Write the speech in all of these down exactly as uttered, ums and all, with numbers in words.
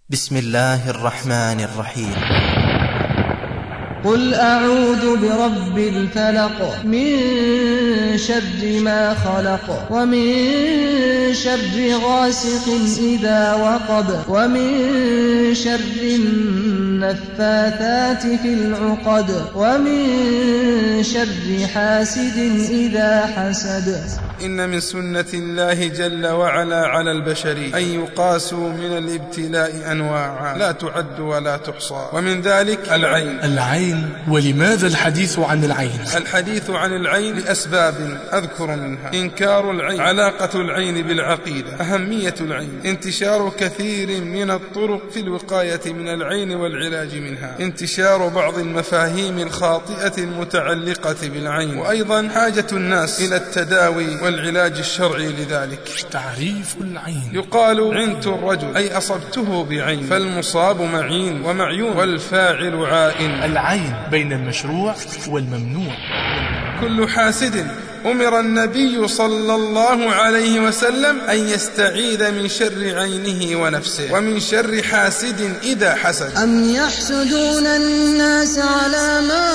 بسم الله الرحمن الرحيم. قل أعوذ برب الفلق من شر ما خلق ومن شر غاسق إذا وقب ومن شر النفاثات في العقد ومن شر حاسد إذا حسد. إن من سنة الله جل وعلا على البشر أن يقاسوا من الابتلاء أنواعا لا تعد ولا تحصى، ومن ذلك العين. العين، ولماذا الحديث عن العين؟ الحديث عن العين لأسباب أذكر منها: إنكار العين، علاقة العين بالعقيدة، أهمية العين، انتشار كثير من الطرق في الوقاية من العين والعلاج منها، انتشار بعض المفاهيم الخاطئة المتعلقة بالعين، وأيضا حاجة الناس إلى التداوي والعلاج الشرعي لذلك. تعريف العين: يقال عنت الرجل أي أصبته بعين، فالمصاب معين ومعيون والفاعل عائن. العين بين المشروع والممنوع. كل حاسد أمر النبي صلى الله عليه وسلم أن يستعيذ من شر عينه ونفسه ومن شر حاسد إذا حسد. أم يحسدون الناس على ما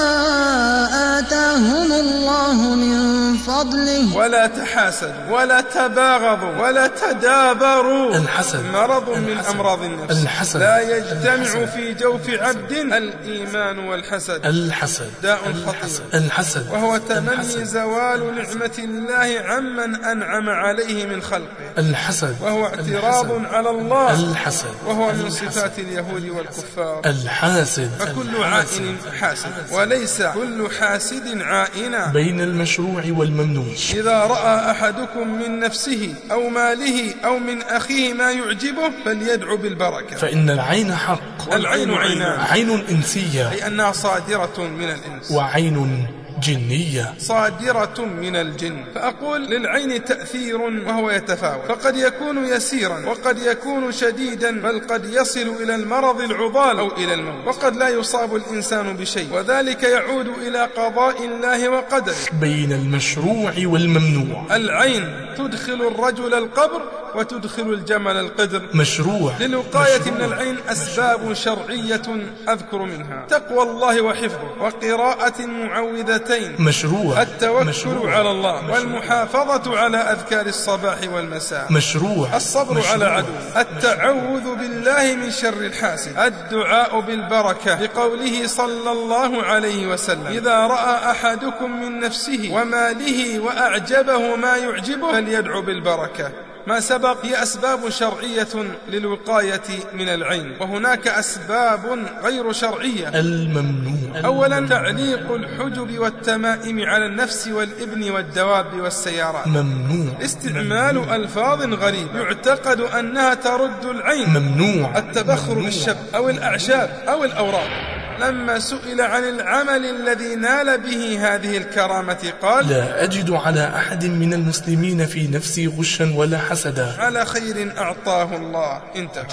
آتاهم الله من فضله ولا تحاسدوا ولا تباغضوا ولا تدابروا. الحسد مرض الحسد. من أمراض النفس. الحسد. لا يجتمع الحسد. في جوف عبد الإيمان والحسد. الحسد داء الحسد. خطير، الحسد وهو تمني الحسد. زوال نعمة الله عمن أنعم عليه من خلقه. الحسد، وهو اعتراض الحسد. على الله، الحسد، وهو من الحسد. صفات اليهود والكفار. الحاسد، فكل عائن حاسد، وليس كل حاسد عائنا. بين المشروع والممنوع. إذا رأى أحدكم من نفسه أو ماله أو من أخيه ما يعجبه فليدعو بالبركة، فإن العين حق. العين عينان: عين إنسية، أي أنها صادرة من الإنس، وعين جنية صادرة من الجن. فأقول للعين تأثير وهو يتفاوت، فقد يكون يسيرا وقد يكون شديدا، بل قد يصل إلى المرض العضال أو إلى الموت، وقد لا يصاب الإنسان بشيء، وذلك يعود إلى قضاء الله وقدره. بين المشروع والممنوع. العين تدخل الرجل القبر وتدخل الجمل القدر. مشروع. للوقاية مشروع. من العين أسباب شرعية أذكر منها: تقوى الله وحفظه، وقراءة المعوذتين، مشروع. التوكل مشروع. على الله، مشروع. والمحافظة على أذكار الصباح والمساء، مشروع. الصبر مشروع. على عدو، التعوذ بالله من شر الحاسد، الدعاء بالبركة، لقوله صلى الله عليه وسلم: إذا رأى أحدكم من نفسه وماله وأعجبه ما يعجبه فليدعو بالبركة. ما سبق هي أسباب شرعية للوقاية من العين، وهناك أسباب غير شرعية. الممنوع. أولا تعليق الحجب والتمائم على النفس والابن والدواب والسيارات. ممنوع. استعمال ألفاظ غريبة يعتقد أنها ترد العين. ممنوع. التبخر ممنوع. بالشب أو الأعشاب أو الأوراق. لما سئل عن العمل الذي نال به هذه الكرامة قال: لا أجد على أحد من المسلمين في نفسي غشا ولا حسدا، على خير أعطاه الله. انتهى.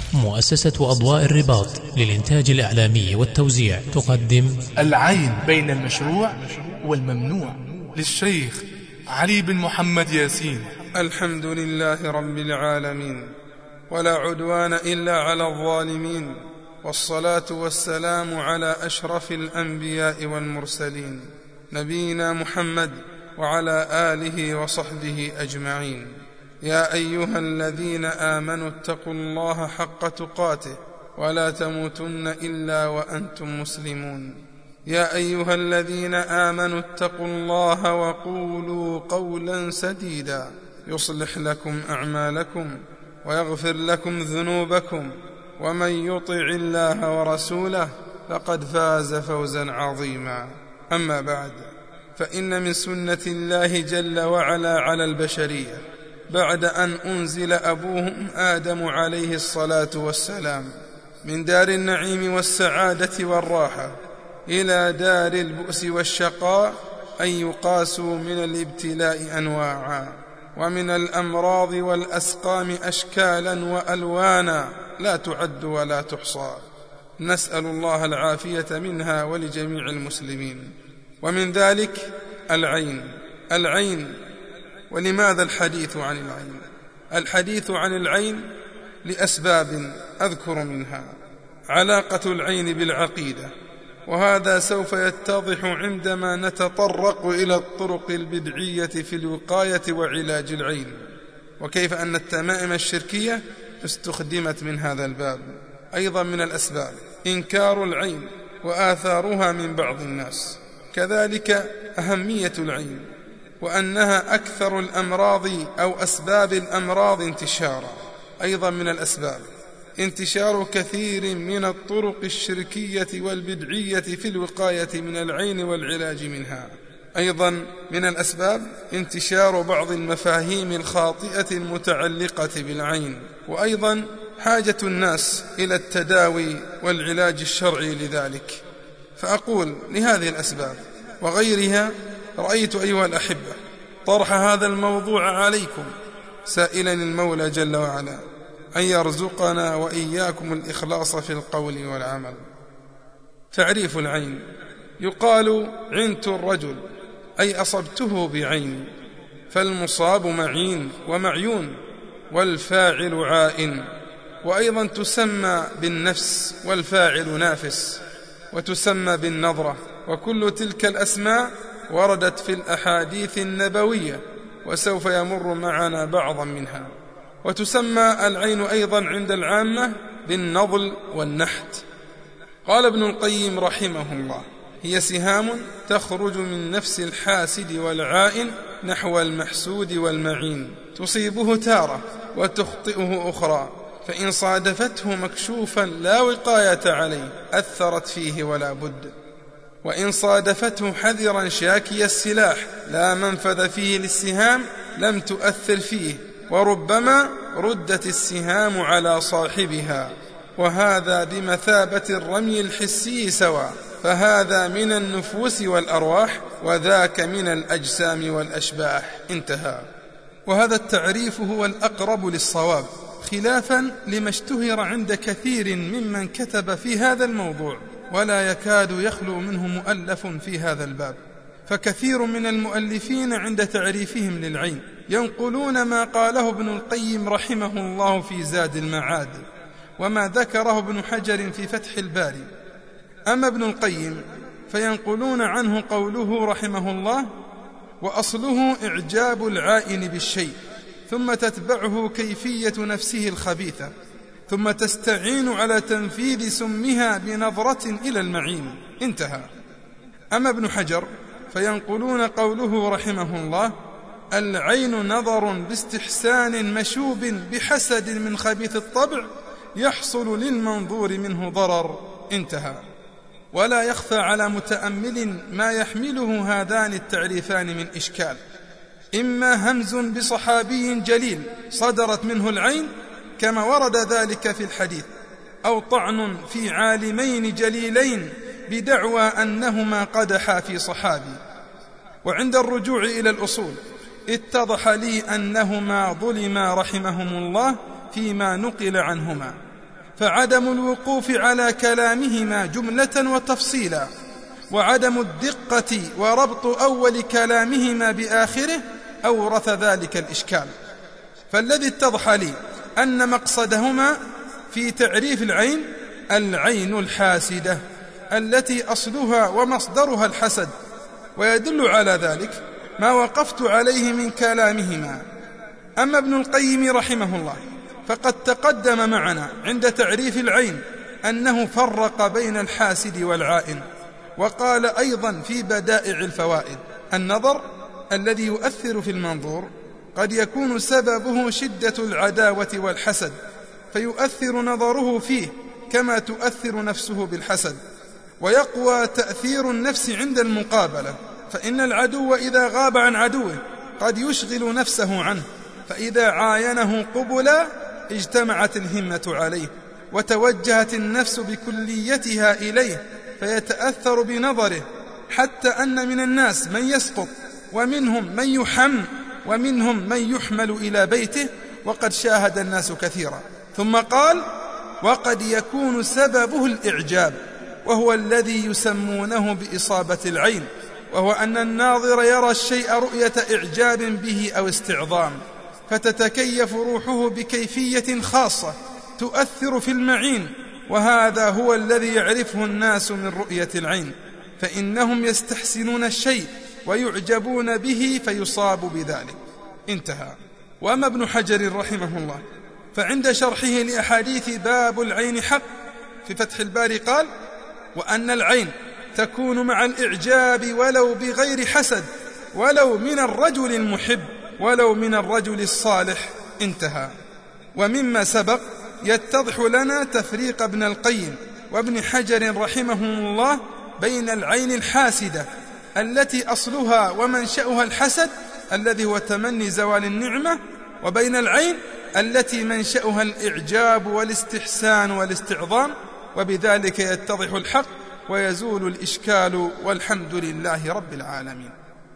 مؤسسة أضواء الرباط للإنتاج الإعلامي والتوزيع تقدم العين بين المشروع والممنوع، للشيخ علي بن محمد ياسين. الحمد لله رب العالمين، ولا عدوان إلا على الظالمين، والصلاة والسلام على أشرف الأنبياء والمرسلين، نبينا محمد وعلى آله وصحبه أجمعين. يا أيها الذين آمنوا اتقوا الله حق تقاته ولا تموتن إلا وأنتم مسلمون. يا أيها الذين آمنوا اتقوا الله وقولوا قولا سديدا يصلح لكم أعمالكم ويغفر لكم ذنوبكم، ومن يطع الله ورسوله فقد فاز فوزا عظيما. أما بعد، فإن من سنة الله جل وعلا على البشرية بعد أن أنزل أبوهم آدم عليه الصلاة والسلام من دار النعيم والسعادة والراحة إلى دار البؤس والشقاء أن يقاسوا من الابتلاء أنواعا، ومن الأمراض والأسقام أشكالا وألوانا لا تعد ولا تحصى، نسأل الله العافية منها ولجميع المسلمين. ومن ذلك العين. العين، ولماذا الحديث عن العين؟ الحديث عن العين لأسباب أذكر منها علاقة العين بالعقيدة، وهذا سوف يتضح عندما نتطرق إلى الطرق البدعية في الوقاية وعلاج العين، وكيف أن التمائم الشركية استخدمت من هذا الباب. أيضا من الأسباب إنكار العين وآثارها من بعض الناس، كذلك أهمية العين وأنها أكثر الأمراض أو أسباب الأمراض انتشارا. أيضا من الأسباب انتشار كثير من الطرق الشركية والبدعية في الوقاية من العين والعلاج منها. أيضا من الأسباب انتشار بعض المفاهيم الخاطئة المتعلقة بالعين، وأيضا حاجة الناس إلى التداوي والعلاج الشرعي لذلك. فأقول لهذه الأسباب وغيرها رأيت أيها الأحبة طرح هذا الموضوع عليكم، سائلا المولى جل وعلا أن يرزقنا وإياكم الإخلاص في القول والعمل. تعريف العين: يقال عنت الرجل أي أصبته بعيني، فالمصاب معين ومعيون، والفاعل عائن. وأيضا تسمى بالنفس، والفاعل نافس، وتسمى بالنظرة، وكل تلك الأسماء وردت في الأحاديث النبوية، وسوف يمر معنا بعضا منها. وتسمى العين أيضا عند العامة بالنضل والنحت. قال ابن القيم رحمه الله: هي سهام تخرج من نفس الحاسد والعائن نحو المحسود والمعين، تصيبه تارة وتخطئه أخرى، فإن صادفته مكشوفا لا وقاية عليه أثرت فيه ولا بد، وإن صادفته حذرا شاكي السلاح لا منفذ فيه للسهام لم تؤثر فيه، وربما ردت السهام على صاحبها، وهذا بمثابة الرمي الحسي سواء، فهذا من النفوس والأرواح، وذاك من الأجسام والأشباح. انتهى. وهذا التعريف هو الأقرب للصواب، خلافا لما اشتهر عند كثير ممن كتب في هذا الموضوع، ولا يكاد يخلو منه مؤلف في هذا الباب. فكثير من المؤلفين عند تعريفهم للعين ينقلون ما قاله ابن القيم رحمه الله في زاد المعاد، وما ذكره ابن حجر في فتح الباري. أما ابن القيم فينقلون عنه قوله رحمه الله: وأصله إعجاب العائن بالشيء، ثم تتبعه كيفية نفسه الخبيثة، ثم تستعين على تنفيذ سمها بنظرة إلى المعين. انتهى. أما ابن حجر فينقلون قوله رحمه الله: العين نظر باستحسان مشوب بحسد من خبيث الطبع يحصل للمنظور منه ضرر. انتهى. ولا يخفى على متأمل ما يحمله هذان التعريفان من إشكال: إما همز بصحابي جليل صدرت منه العين كما ورد ذلك في الحديث، أو طعن في عالمين جليلين بدعوى أنهما قدحا في صحابي. وعند الرجوع إلى الأصول اتضح لي أنهما ظلما رحمهم الله فيما نقل عنهما، فعدم الوقوف على كلامهما جملة وتفصيلا، وعدم الدقة وربط أول كلامهما بآخره أورث ذلك الإشكال. فالذي اتضح لي أن مقصدهما في تعريف العين العين الحاسدة التي أصلها ومصدرها الحسد، ويدل على ذلك ما وقفت عليه من كلامهما. أما ابن القيم رحمه الله فقد تقدم معنا عند تعريف العين أنه فرق بين الحاسد والعائن، وقال أيضا في بدائع الفوائد: النظر الذي يؤثر في المنظور قد يكون سببه شدة العداوة والحسد، فيؤثر نظره فيه كما تؤثر نفسه بالحسد، ويقوى تأثير النفس عند المقابلة، فإن العدو إذا غاب عن عدوه قد يشغل نفسه عنه، فإذا عاينه قبلا اجتمعت الهمة عليه، وتوجهت النفس بكليتها إليه، فيتأثر بنظره، حتى أن من الناس من يسقط، ومنهم من يحم، ومنهم من يحمل إلى بيته، وقد شاهد الناس كثيرا. ثم قال: وقد يكون سببه الإعجاب، وهو الذي يسمونه بإصابة العين، وهو أن الناظر يرى الشيء رؤية إعجاب به أو استعظام، فتتكيف روحه بكيفية خاصة تؤثر في المعين، وهذا هو الذي يعرفه الناس من رؤية العين، فإنهم يستحسنون الشيء ويعجبون به فيصاب بذلك. انتهى. وأما ابن حجر رحمه الله فعند شرحه لأحاديث باب العين حق في فتح الباري قال: وأن العين تكون مع الإعجاب ولو بغير حسد، ولو من الرجل المحب، ولو من الرجل الصالح. انتهى. ومما سبق يتضح لنا تفريق ابن القيم وابن حجر رحمهم الله بين العين الحاسدة التي أصلها ومنشأها الحسد الذي هو تمني زوال النعمة، وبين العين التي منشأها الإعجاب والاستحسان والاستعظام، وبذلك يتضح الحق ويزول الإشكال، والحمد لله رب العالمين.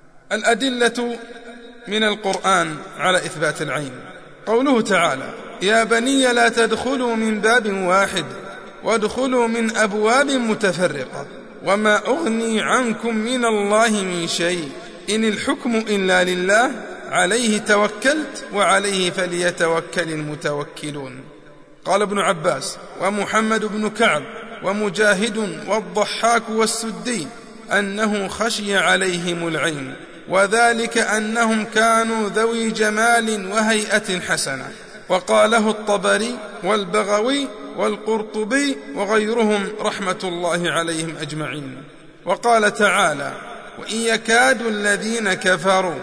الأدلة من القرآن على إثبات العين: قوله تعالى: يا بني لا تدخلوا من باب واحد وادخلوا من أبواب متفرقة وما أغني عنكم من الله من شيء إن الحكم إلا لله عليه توكلت وعليه فليتوكل المتوكلون. قال ابن عباس ومحمد بن كعب ومجاهد والضحاك والسدي أنه خشي عليهم العين، وذلك أنهم كانوا ذوي جمال وهيئة حسنة. وقاله الطبري والبغوي والقرطبي وغيرهم رحمة الله عليهم أجمعين. وقال تعالى: وإن يكاد الذين كفروا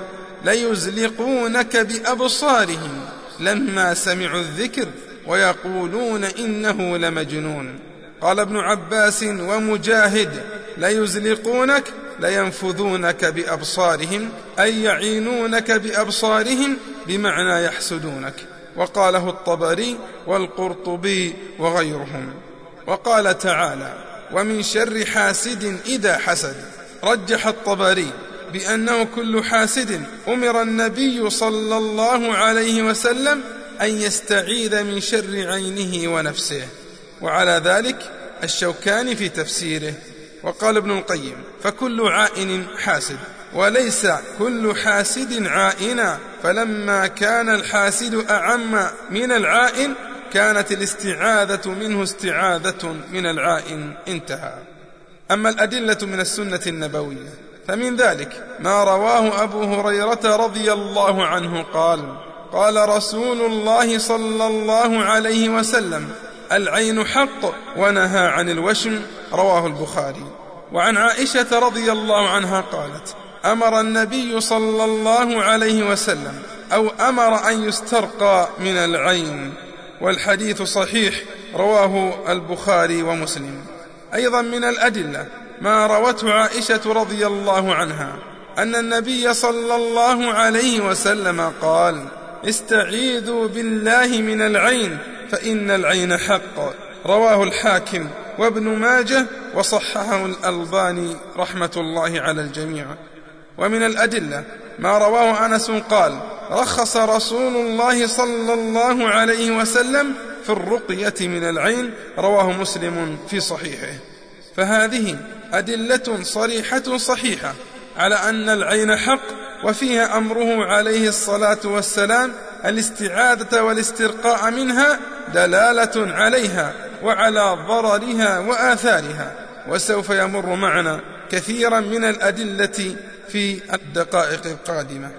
ليزلقونك بأبصارهم لما سمعوا الذكر ويقولون إنه لمجنون. قال ابن عباس ومجاهد: ليزلقونك لينفذونك بأبصارهم، أي يعينونك بأبصارهم بمعنى يحسدونك. وقاله الطبري والقرطبي وغيرهم. وقال تعالى: ومن شر حاسد إذا حسد. رجح الطبري بأنه كل حاسد أمر النبي صلى الله عليه وسلم أن يستعيذ من شر عينه ونفسه، وعلى ذلك الشوكاني في تفسيره. وقال ابن القيم: فكل عائن حاسد، وليس كل حاسد عائنا، فلما كان الحاسد أعم من العائن كانت الاستعاذة منه استعاذة من العائن. انتهى. أما الأدلة من السنة النبوية فمن ذلك ما رواه أبو هريرة رضي الله عنه قال: قال رسول الله صلى الله عليه وسلم: العين حق، ونهى عن الوشم. رواه البخاري. وعن عائشة رضي الله عنها قالت: أمر النبي صلى الله عليه وسلم أو أمر أن يسترقى من العين، والحديث صحيح، رواه البخاري ومسلم. أيضا من الأدلة ما روته عائشة رضي الله عنها أن النبي صلى الله عليه وسلم قال: استعيذوا بالله من العين فإن العين حق. رواه الحاكم وابن ماجه وصححه الألباني رحمة الله على الجميع. ومن الأدلة ما رواه أنس قال: رخص رسول الله صلى الله عليه وسلم في الرقية من العين. رواه مسلم في صحيحه. فهذه أدلة صريحة صحيحة على أن العين حق، وفيها أمره عليه الصلاة والسلام الاستعاذة والاسترقاء منها دلالة عليها وعلى ضررها وآثارها، وسوف يمر معنا كثيرا من الأدلة في الدقائق القادمة.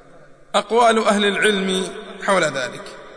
أقوال أهل العلم حول ذلك: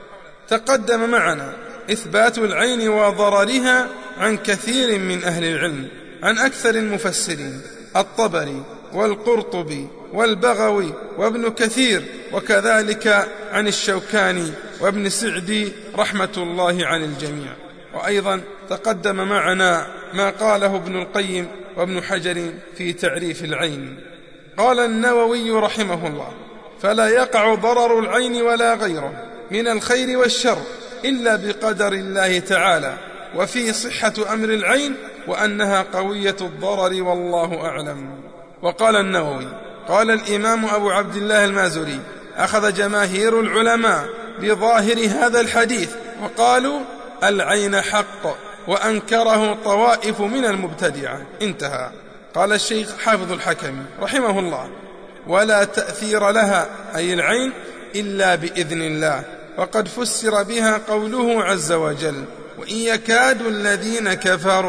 تقدم معنا إثبات العين وضررها عن كثير من أهل العلم، عن أكثر المفسرين: الطبري والقرطبي والبغوي وابن كثير، وكذلك عن الشوكاني وابن سعدي رحمة الله عن الجميع. وأيضا تقدم معنا ما قاله ابن القيم وابن حجر في تعريف العين. قال النووي رحمه الله: فلا يقع ضرر العين ولا غيره من الخير والشر إلا بقدر الله تعالى، وفي صحة أمر العين وأنها قوية الضرر والله أعلم. وقال النووي: قال الإمام أبو عبد الله المازري: أخذ جماهير العلماء بظاهر هذا الحديث وقالوا العين حق، وأنكره طوائف من المبتدعة. انتهى. قال الشيخ حافظ الحكمي رحمه الله: ولا تأثير لها أي العين إلا بإذن الله، وقد فسر بها قوله عز وجل: وإن يكاد الذين كفروا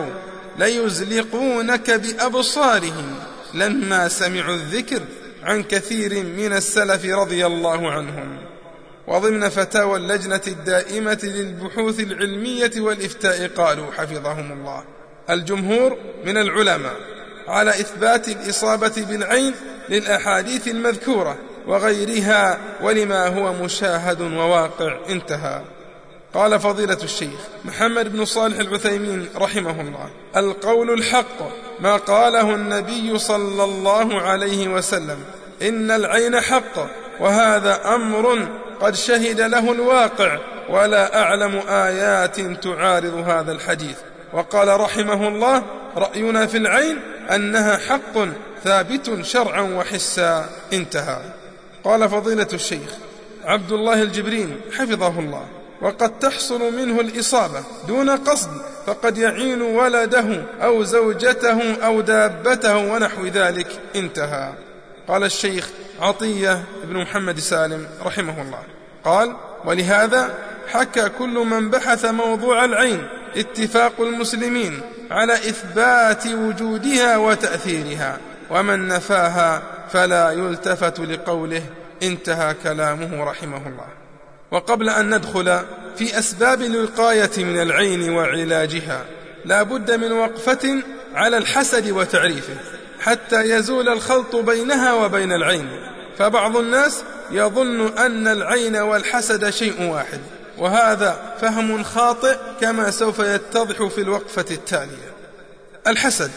ليزلقونك بأبصارهم لما سمعوا الذكر عن كثير من السلف رضي الله عنهم. وضمن فتاوى اللجنة الدائمة للبحوث العلمية والإفتاء قالوا حفظهم الله: الجمهور من العلماء على إثبات الإصابة بالعين للأحاديث المذكورة وغيرها ولما هو مشاهد وواقع. انتهى. قال فضيلة الشيخ محمد بن صالح العثيمين رحمه الله: القول الحق ما قاله النبي صلى الله عليه وسلم: إن العين حق، وهذا أمر قد شهد له الواقع، ولا أعلم آيات تعارض هذا الحديث. وقال رحمه الله: رأينا في العين أنها حق ثابت شرعا وحسا. انتهى. قال فضيلة الشيخ عبد الله الجبرين حفظه الله: وقد تحصل منه الإصابة دون قصد، فقد يعين ولده أو زوجته أو دابته ونحو ذلك. انتهى. قال الشيخ عطية بن محمد سالم رحمه الله قال: ولهذا حكى كل من بحث موضوع العين اتفاق المسلمين على إثبات وجودها وتأثيرها، ومن نفاها فلا يلتفت لقوله. انتهى كلامه رحمه الله. وقبل أن ندخل في أسباب الوقاية من العين وعلاجها، لا بد من وقفة على الحسد وتعريفه حتى يزول الخلط بينها وبين العين، فبعض الناس يظن أن العين والحسد شيء واحد، وهذا فهم خاطئ كما سوف يتضح في الوقفة التالية. الحسد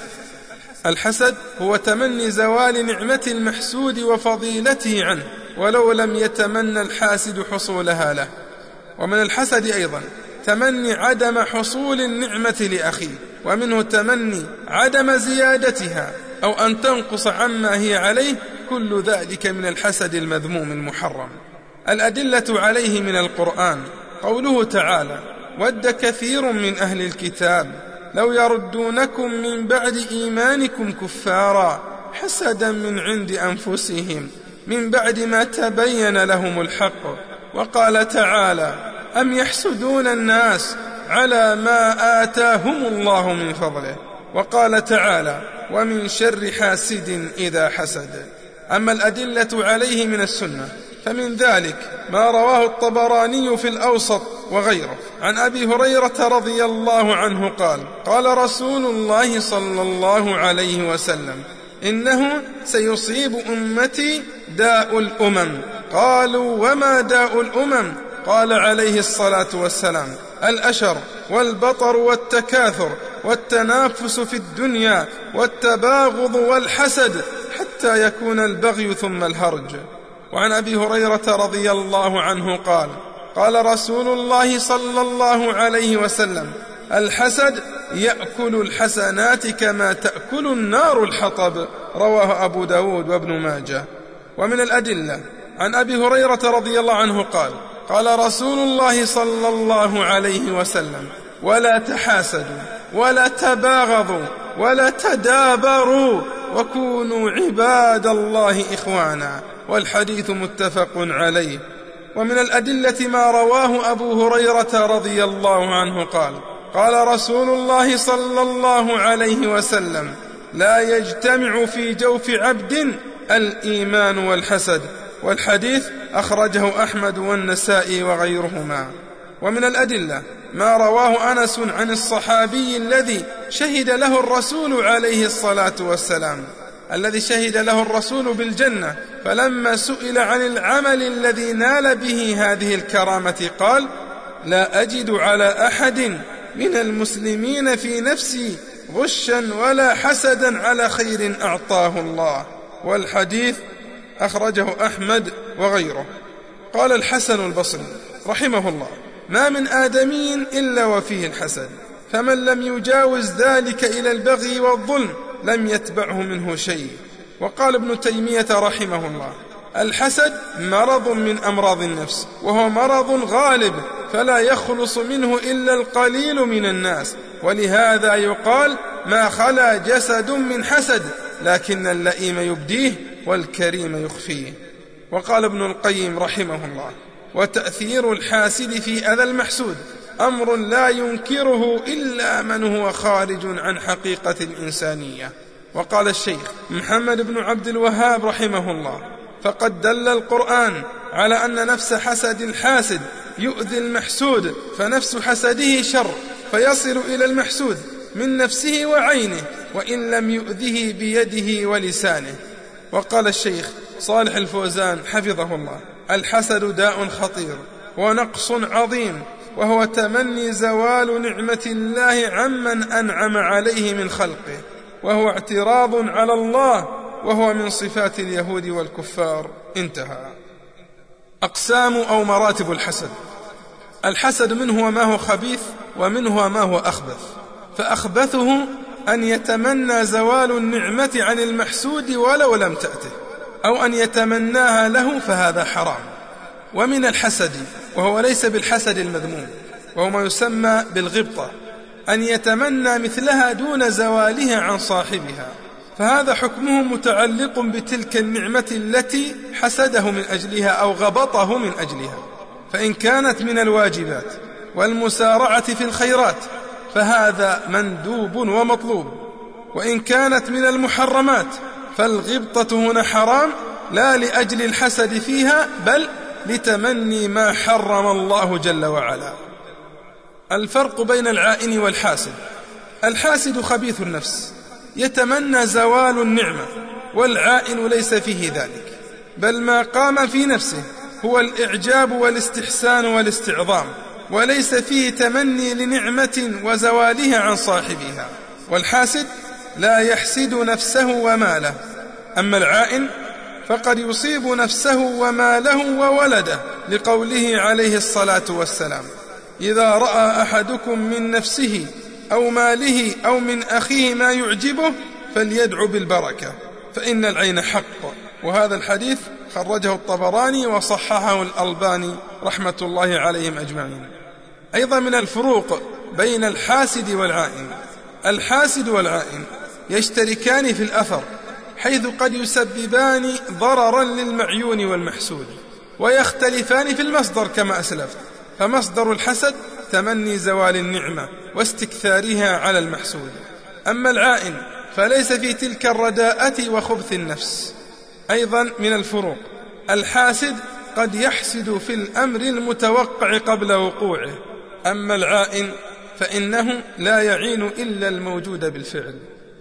الحسد هو تمني زوال نعمة المحسود وفضيلته عنه ولو لم يتمنى الحاسد حصولها له. ومن الحسد أيضا تمني عدم حصول النعمة لأخيه، ومنه تمني عدم زيادتها أو أن تنقص عما هي عليه، كل ذلك من الحسد المذموم المحرم. الأدلة عليه من القرآن قوله تعالى: ود كثير من أهل الكتاب لو يردونكم من بعد إيمانكم كفارا حسدا من عند أنفسهم من بعد ما تبين لهم الحق. وقال تعالى: أم يحسدون الناس على ما آتاهم الله من فضله. وقال تعالى: ومن شر حاسد إذا حسد. أما الأدلة عليه من السنة فمن ذلك ما رواه الطبراني في الأوسط وغيره عن أبي هريرة رضي الله عنه قال: قال رسول الله صلى الله عليه وسلم: إنه سيصيب أمتي داء الأمم. قالوا: وما داء الأمم؟ قال عليه الصلاة والسلام: الأشر والبطر والتكاثر والتنافس في الدنيا والتباغض والحسد حتى يكون البغي ثم الهرج. وعن أبي هريرة رضي الله عنه قال: قال رسول الله صلى الله عليه وسلم: الحسد يأكل الحسنات كما تأكل النار الحطب. رواه أبو داود وابن ماجه. ومن الأدلة عن أبي هريرة رضي الله عنه قال: قال رسول الله صلى الله عليه وسلم: ولا تحاسدوا ولا تباغضوا ولا تدابروا وكونوا عباد الله إخوانا. والحديث متفق عليه. ومن الأدلة ما رواه أبو هريرة رضي الله عنه قال: قال رسول الله صلى الله عليه وسلم: لا يجتمع في جوف عبد الإيمان والحسد. والحديث أخرجه أحمد والنسائي وغيرهما. ومن الأدلة ما رواه أنس عن الصحابي الذي شهد له الرسول عليه الصلاة والسلام الذي شهد له الرسول بالجنة، فلما سئل عن العمل الذي نال به هذه الكرامة قال: لا أجد على أحد من المسلمين في نفسي غشا ولا حسدا على خير أعطاه الله. والحديث أخرجه أحمد وغيره. قال الحسن البصري رحمه الله: ما من آدمي إلا وفيه الحسد، فمن لم يجاوز ذلك إلى البغي والظلم لم يتبعه منه شيء. وقال ابن تيمية رحمه الله: الحسد مرض من أمراض النفس، وهو مرض غالب فلا يخلص منه إلا القليل من الناس، ولهذا يقال: ما خلا جسد من حسد، لكن اللئيم يبديه والكريم يخفيه. وقال ابن القيم رحمه الله: وتأثير الحاسد في أذى المحسود أمر لا ينكره إلا من هو خارج عن حقيقة الإنسانية. وقال الشيخ محمد بن عبد الوهاب رحمه الله: فقد دل القرآن على أن نفس حسد الحاسد يؤذي المحسود، فنفس حسده شر فيصل إلى المحسود من نفسه وعينه وإن لم يؤذه بيده ولسانه. وقال الشيخ صالح الفوزان حفظه الله: الحسد داء خطير ونقص عظيم، وهو تمني زوال نعمة الله عمن أنعم عليه من خلقه، وهو اعتراض على الله، وهو من صفات اليهود والكفار. انتهى. أقسام أو مراتب الحسد: الحسد منه ما هو خبيث ومنه ما هو أخبث، فأخبثه أن يتمنى زوال النعمة عن المحسود ولو لم تأته، أو أن يتمناها له، فهذا حرام. ومن الحسد، وهو ليس بالحسد المذموم، وهو ما يسمى بالغبطة، أن يتمنى مثلها دون زوالها عن صاحبها، فهذا حكمه متعلق بتلك النعمة التي حسده من أجلها أو غبطه من أجلها. فإن كانت من الواجبات والمسارعة في الخيرات فهذا مندوب ومطلوب، وإن كانت من المحرمات فالغبطة هنا حرام، لا لأجل الحسد فيها بل لتمني ما حرم الله جل وعلا. الفرق بين العائن والحاسد: الحاسد خبيث النفس يتمنى زوال النعمة، والعائن ليس فيه ذلك، بل ما قام في نفسه هو الإعجاب والاستحسان والاستعظام، وليس فيه تمني لنعمة وزوالها عن صاحبها. والحاسد لا يحسد نفسه وماله، أما العائن فقد يصيب نفسه وماله وولده، لقوله عليه الصلاة والسلام: إذا رأى أحدكم من نفسه أو ماله أو من أخيه ما يعجبه فليدعو بالبركة فإن العين حق. وهذا الحديث خرجه الطبراني وصححه الألباني رحمة الله عليهم أجمعين. أيضا من الفروق بين الحاسد والعائن: الحاسد والعائن يشتركان في الأثر، حيث قد يسببان ضررا للمعيون والمحسود، ويختلفان في المصدر كما أسلفت، فمصدر الحسد تمني زوال النعمة واستكثارها على المحسود، أما العائن فليس في تلك الرداءة وخبث النفس. أيضا من الفروق: الحاسد قد يحسد في الأمر المتوقع قبل وقوعه، أما العائن فإنه لا يعين إلا الموجود بالفعل.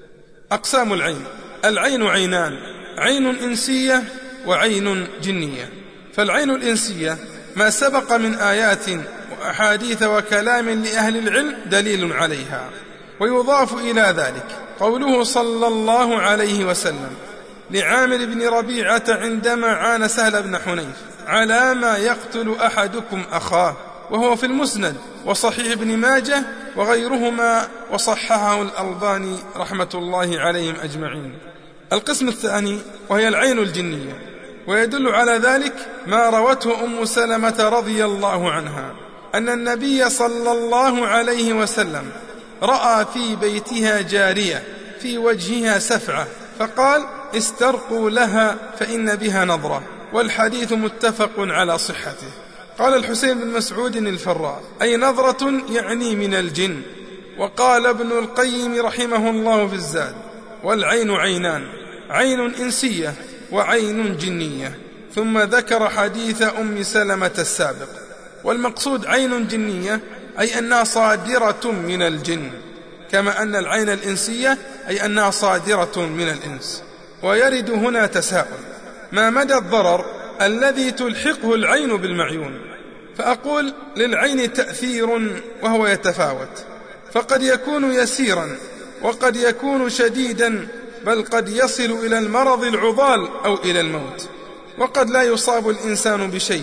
أقسام العين: العين عينان: عين إنسية وعين جنية. فالعين الإنسية ما سبق من آيات وأحاديث وكلام لأهل العلم دليل عليها، ويضاف إلى ذلك قوله صلى الله عليه وسلم لعامر بن ربيعة عندما عان سهل بن حنيف: على ما يقتل أحدكم أخاه، وهو في المسند وصحيح ابن ماجه وغيرهما، وصححه الألباني رحمة الله عليهم أجمعين. القسم الثاني وهي العين الجنية، ويدل على ذلك ما روته أم سلمة رضي الله عنها أن النبي صلى الله عليه وسلم رأى في بيتها جارية في وجهها سفعة، فقال: استرقوا لها فإن بها نظرة، والحديث متفق على صحته. قال الحسين بن مسعود الفراء: أي نظرة يعني من الجن. وقال ابن القيم رحمه الله في الزاد: والعين عينان: عين إنسية وعين جنية. ثم ذكر حديث أم سلمة السابق. والمقصود عين جنية أي أنها صادرة من الجن، كما أن العين الإنسية أي أنها صادرة من الإنس. ويرد هنا تساؤل: ما مدى الضرر الذي تلحقه العين بالمعيون؟ فأقول: للعين تأثير وهو يتفاوت، فقد يكون يسيرا وقد يكون شديدا، بل قد يصل إلى المرض العضال أو إلى الموت، وقد لا يصاب الإنسان بشيء،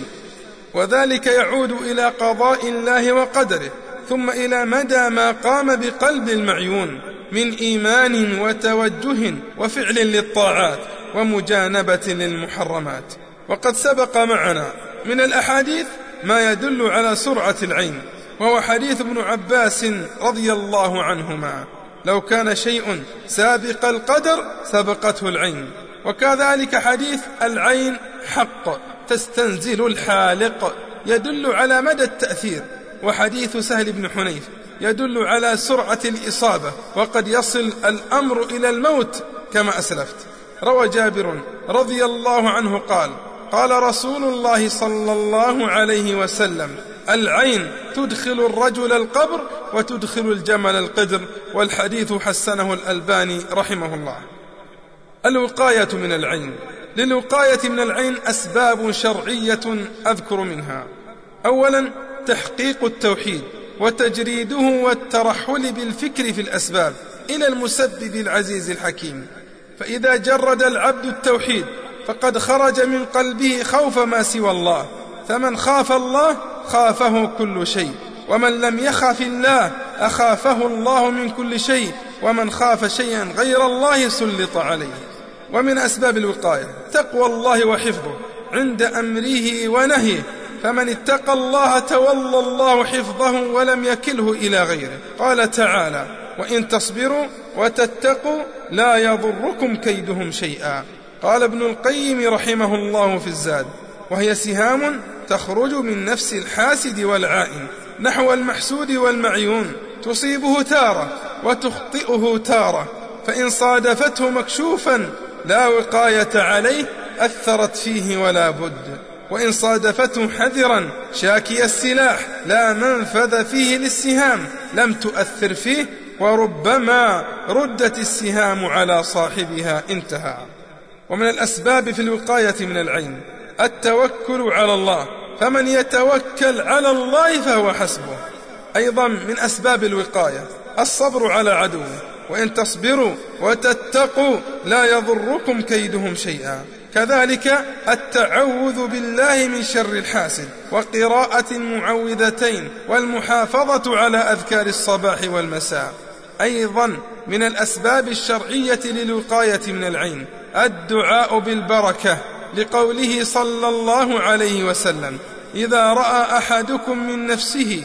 وذلك يعود إلى قضاء الله وقدره، ثم إلى مدى ما قام بقلب المعيون من إيمان وتوجه وفعل للطاعات ومجانبة للمحرمات. وقد سبق معنا من الأحاديث ما يدل على سرعة العين، وهو حديث ابن عباس رضي الله عنهما: لو كان شيء سابق القدر سبقته العين. وكذلك حديث: العين حق تستنزل الحالق، يدل على مدى التأثير، وحديث سهل بن حنيف يدل على سرعة الإصابة، وقد يصل الأمر إلى الموت كما أسلفت. روى جابر رضي الله عنه قال: قال رسول الله صلى الله عليه وسلم: العين تدخل الرجل القبر وتدخل الجمل القدر. والحديث حسنه الألباني رحمه الله. الوقاية من العين. للوقاية من العين أسباب شرعية أذكر منها: أولا تحقيق التوحيد وتجريده والترحل بالفكر في الأسباب إلى المسبب العزيز الحكيم. فإذا جرد العبد التوحيد فقد خرج من قلبه خوف ما سوى الله، فمن خاف الله خافه كل شيء، ومن لم يخف الله أخافه الله من كل شيء، ومن خاف شيئا غير الله سلط عليه. ومن أسباب الوقاية تقوى الله وحفظه عند أمره ونهيه، فمن اتقى الله تولى الله حفظه ولم يكله إلى غيره. قال تعالى: وإن تصبروا وتتقوا لا يضركم كيدهم شيئا. قال ابن القيم رحمه الله في الزاد: وهي سهام تخرج من نفس الحاسد والعائن نحو المحسود والمعيون، تصيبه تارة وتخطئه تارة، فإن صادفته مكشوفا لا وقاية عليه أثرت فيه ولا بد، وإن صادفته حذرا شاكي السلاح لا منفذ فيه للسهام لم تؤثر فيه، وربما ردت السهام على صاحبها. انتهى. ومن الأسباب في الوقاية من العين التوكل على الله، فمن يتوكل على الله فهو حسبه. أيضا من أسباب الوقاية الصبر على عدوه، وإن تصبروا وتتقوا لا يضركم كيدهم شيئا. كذلك التعوذ بالله من شر الحاسد، وقراءة المعوذتين، والمحافظة على أذكار الصباح والمساء. أيضا من الأسباب الشرعية للوقاية من العين الدعاء بالبركة، لقوله صلى الله عليه وسلم: إذا رأى أحدكم من نفسه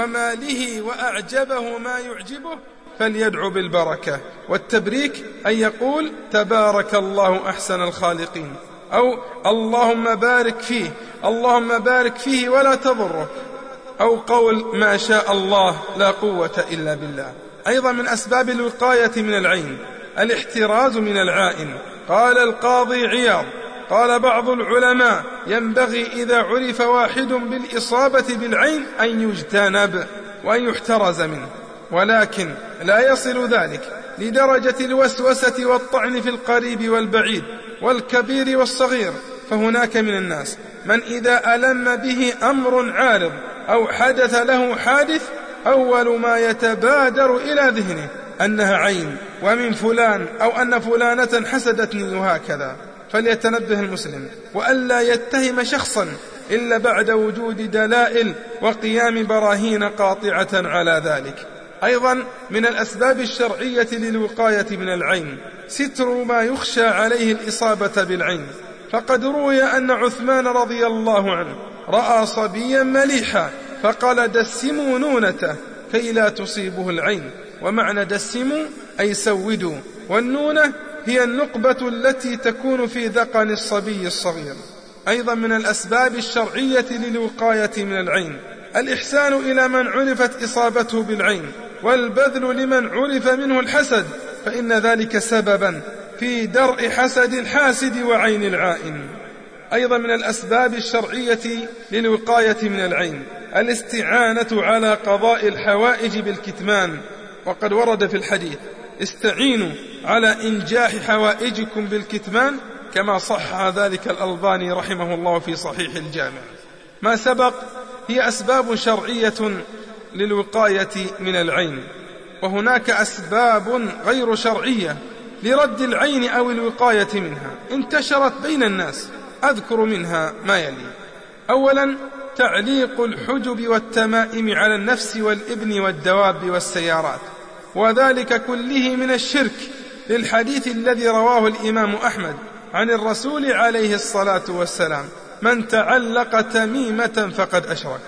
وماله وأعجبه ما يعجبه فليدعو بالبركة. والتبريك أن يقول: تبارك الله أحسن الخالقين، أو اللهم بارك فيه، اللهم بارك فيه ولا تضره، أو قول ما شاء الله لا قوة إلا بالله. أيضا من أسباب الوقاية من العين الاحتراز من العائن. قال القاضي عياض: قال بعض العلماء: ينبغي إذا عرف واحد بالإصابة بالعين أن يجتنب وأن يحترز منه، ولكن لا يصل ذلك لدرجة الوسوسة والطعن في القريب والبعيد والكبير والصغير. فهناك من الناس من إذا ألم به أمر عارض أو حدث له حادث أول ما يتبادر إلى ذهنه أنها عين ومن فلان، أو أن فلانة حسدتني وهكذا. فليتنبه المسلم وألا يتهم شخصا إلا بعد وجود دلائل وقيام براهين قاطعة على ذلك. أيضا من الأسباب الشرعية للوقاية من العين ستر ما يخشى عليه الإصابة بالعين. فقد روي أن عثمان رضي الله عنه رأى صبيا مليحا فقال: دسموا نونته كي لا تصيبه العين. ومعنى دسموا أي سودوا، والنونة هي النقبة التي تكون في ذقن الصبي الصغير. أيضا من الأسباب الشرعية للوقاية من العين الإحسان إلى من عرفت إصابته بالعين، والبذل لمن عرف منه الحسد، فإن ذلك سببا في درء حسد الحاسد وعين العائن. أيضا من الأسباب الشرعية للوقاية من العين الاستعانة على قضاء الحوائج بالكتمان. وقد ورد في الحديث: استعينوا على إنجاح حوائجكم بالكتمان، كما صح ذلك الألباني رحمه الله في صحيح الجامع. ما سبق هي أسباب شرعية للوقاية من العين، وهناك أسباب غير شرعية لرد العين أو الوقاية منها انتشرت بين الناس. أذكر منها ما يلي: أولا تعليق الحجب والتمائم على النفس والابن والدواب والسيارات، وذلك كله من الشرك، للحديث الذي رواه الإمام أحمد عن الرسول عليه الصلاة والسلام: من تعلق تميمة فقد أشرك.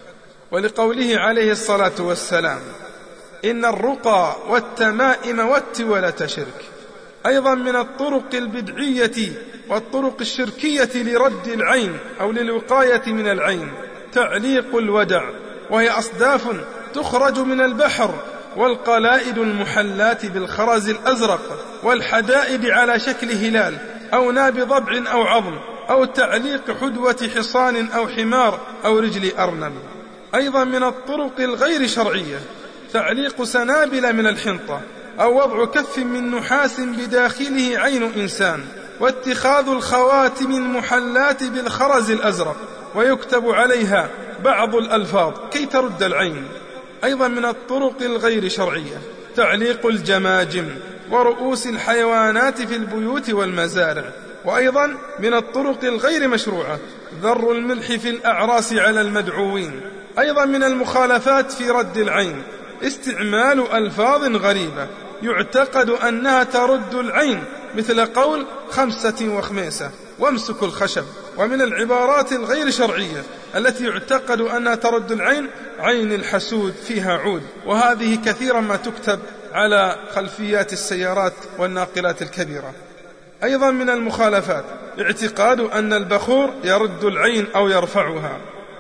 ولقوله عليه الصلاة والسلام: إن الرقى والتمائم والتولة شرك. أيضا من الطرق البدعية والطرق الشركية لرد العين أو للوقاية من العين تعليق الودع، وهي أصداف تخرج من البحر، والقلائد المحلات بالخرز الأزرق، والحدائد على شكل هلال أو ناب ضبع أو عظم، أو تعليق حدوة حصان أو حمار أو رجل أرنب. أيضا من الطرق الغير شرعية تعليق سنابل من الحنطة، أو وضع كف من نحاس بداخله عين إنسان، واتخاذ الخواتم المحلات بالخرز الأزرق ويكتب عليها بعض الألفاظ كي ترد العين. أيضا من الطرق الغير شرعية تعليق الجماجم ورؤوس الحيوانات في البيوت والمزارع. وأيضا من الطرق الغير مشروعة ذر الملح في الأعراس على المدعوين. أيضا من المخالفات في رد العين استعمال ألفاظ غريبة يعتقد أنها ترد العين، مثل قول خمسة وخميسة وامسكوا الخشب. ومن العبارات الغير شرعية التي يعتقد أنها ترد العين عين الحسود فيها عود، وهذه كثيرا ما تكتب على خلفيات السيارات والناقلات الكبيرة. أيضا من المخالفات اعتقاد أن البخور يرد العين أو يرفعها.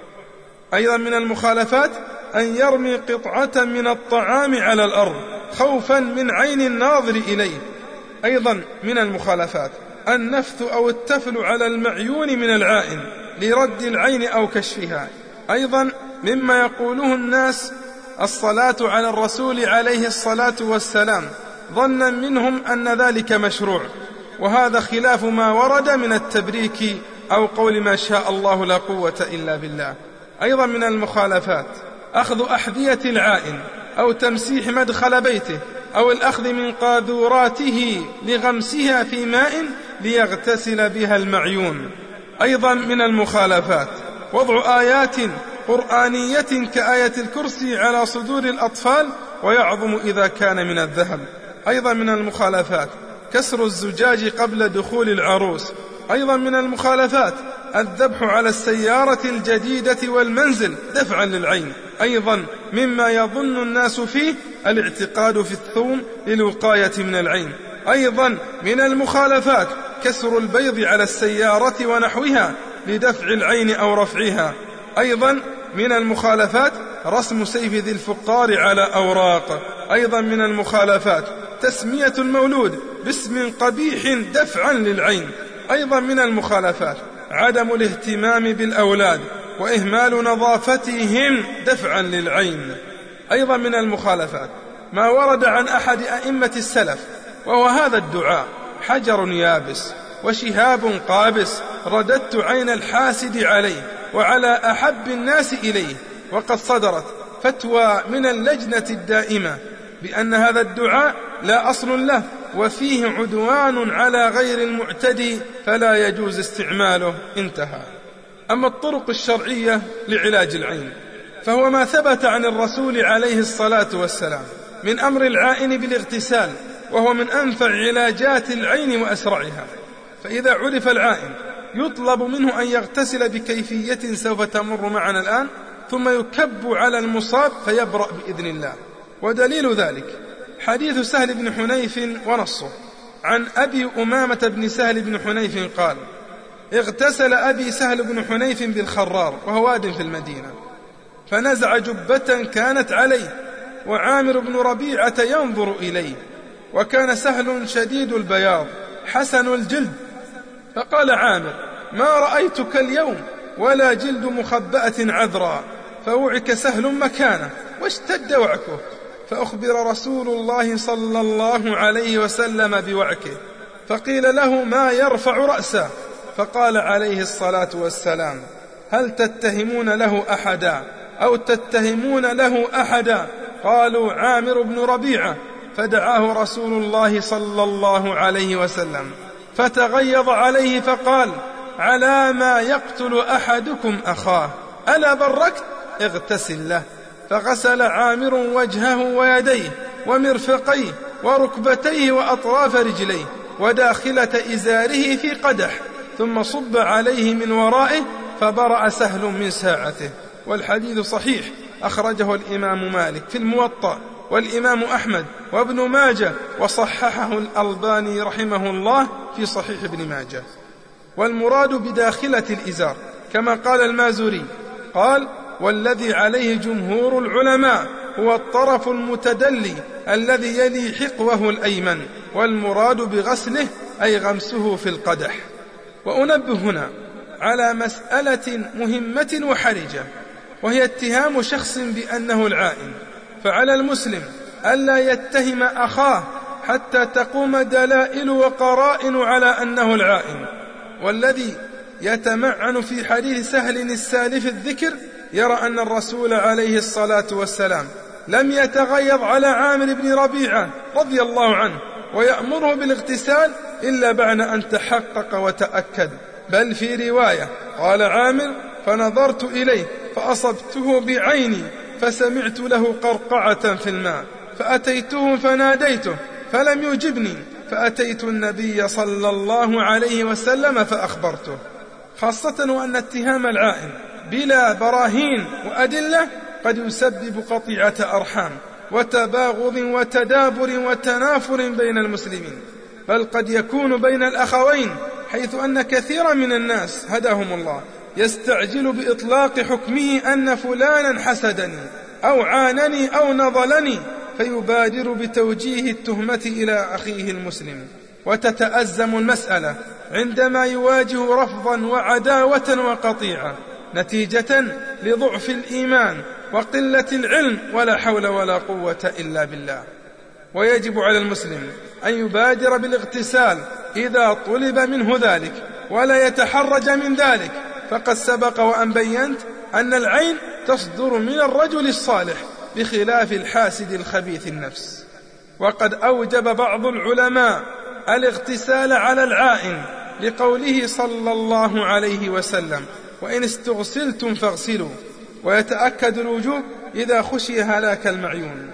أيضا من المخالفات أن يرمي قطعة من الطعام على الأرض خوفا من عين الناظر إليه. أيضا من المخالفات النفث أو التفل على المعيون من العائن لرد العين أو كشفها. أيضا مما يقوله الناس الصلاة على الرسول عليه الصلاة والسلام ظنا منهم أن ذلك مشروع، وهذا خلاف ما ورد من التبريك أو قول ما شاء الله لا قوة إلا بالله. أيضا من المخالفات أخذ أحذية العائن أو تمسيح مدخل بيته، أو الأخذ من قاذوراته لغمسها في ماء ليغتسل بها المعيون. أيضا من المخالفات وضع آيات قرآنية كآية الكرسي على صدور الأطفال ويعظم إذا كان من الذهب. أيضا من المخالفات كسر الزجاج قبل دخول العروس. أيضا من المخالفات الذبح على السيارة الجديدة والمنزل دفعا للعين. أيضا مما يظن الناس فيه الاعتقاد في الثوم للوقاية من العين. أيضا من المخالفات كسر البيض على السيارة ونحوها لدفع العين أو رفعها. أيضا من المخالفات رسم سيف ذي الفقار على أوراق. أيضا من المخالفات تسمية المولود باسم قبيح دفعا للعين. أيضا من المخالفات عدم الاهتمام بالأولاد وإهمال نظافتهم دفعا للعين. أيضا من المخالفات ما ورد عن أحد أئمة السلف، وهو هذا الدعاء: حجر يابس وشهاب قابس رددت عين الحاسد عليه وعلى أحب الناس إليه. وقد صدرت فتوى من اللجنة الدائمة بأن هذا الدعاء لا أصل له وفيه عدوان على غير المعتدي فلا يجوز استعماله. انتهى. أما الطرق الشرعية لعلاج العين فهو ما ثبت عن الرسول عليه الصلاة والسلام من أمر العائن بالاغتسال، وهو من أنفع علاجات العين وأسرعها. فإذا عرف العائن يطلب منه أن يغتسل بكيفية سوف تمر معنا الآن، ثم يكب على المصاب فيبرأ بإذن الله. ودليل ذلك حديث سهل بن حنيف ونصه عن أبي أمامة بن سهل بن حنيف قال: اغتسل أبي سهل بن حنيف بالخرار وهو واد في المدينة، فنزع جبة كانت عليه وعامر بن ربيعة ينظر إليه، وكان سهل شديد البياض حسن الجلد، فقال عامر: ما رأيتك اليوم ولا جلد مخبأة عذراء. فوعك سهل مكانه واشتد وعكه، فأخبر رسول الله صلى الله عليه وسلم بوعكه، فقيل له: ما يرفع رأسه؟ فقال عليه الصلاة والسلام: هل تتهمون له أحدا أو تتهمون له أحدا؟ قالوا: عامر بن ربيعة. فدعاه رسول الله صلى الله عليه وسلم فتغيظ عليه فقال: على ما يقتل أحدكم أخاه؟ ألا بركت؟ اغتسل له. فغسل عامر وجهه ويديه ومرفقيه وركبتيه وأطراف رجليه وداخلة إزاره في قدح، ثم صب عليه من ورائه فبرأ سهل من ساعته. والحديث صحيح، أخرجه الإمام مالك في الموطأ والإمام أحمد وابن ماجه، وصححه الألباني رحمه الله في صحيح ابن ماجه. والمراد بداخلة الإزار كما قال المازوري: قال: والذي عليه جمهور العلماء هو الطرف المتدلي الذي يلي حقوه الأيمن، والمراد بغسله أي غمسه في القدح. وأنبه هنا على مسألة مهمة وحرجة، وهي اتهام شخص بأنه العائن. فعلى المسلم ألا يتهم أخاه حتى تقوم دلائل وقرائن على أنه العائن. والذي يتمعن في حديث سهل السالف الذكر يرى أن الرسول عليه الصلاة والسلام لم يتغيظ على عامر بن ربيعة رضي الله عنه ويأمره بالاغتسال إلا بعد أن تحقق وتأكد. بل في رواية قال عامر: فنظرت إليه فأصبته بعيني فسمعت له قرقعة في الماء، فأتيته فناديته فلم يجبني، فأتيت النبي صلى الله عليه وسلم فأخبرته. خاصة وأن اتهام العائن بلا براهين وأدلة قد يسبب قطيعة أرحام وتباغض وتدابر وتنافر بين المسلمين، بل قد يكون بين الأخوين، حيث أن كثيرا من الناس هداهم الله يستعجل بإطلاق حكمه أن فلانا حسدني أو عانني أو نضلني، فيبادر بتوجيه التهمة إلى أخيه المسلم. وتتأزم المسألة عندما يواجه رفضا وعداوة وقطيعة نتيجة لضعف الإيمان وقلة العلم، ولا حول ولا قوة إلا بالله. ويجب على المسلم أن يبادر بالاغتسال إذا طلب منه ذلك، ولا يتحرج من ذلك، فقد سبق وأن بينت أن العين تصدر من الرجل الصالح بخلاف الحاسد الخبيث النفس. وقد أوجب بعض العلماء الاغتسال على العائن لقوله صلى الله عليه وسلم: وإن استغسلتم فاغسلوا. ويتأكد الوجوب إذا خشي هلاك المعيون.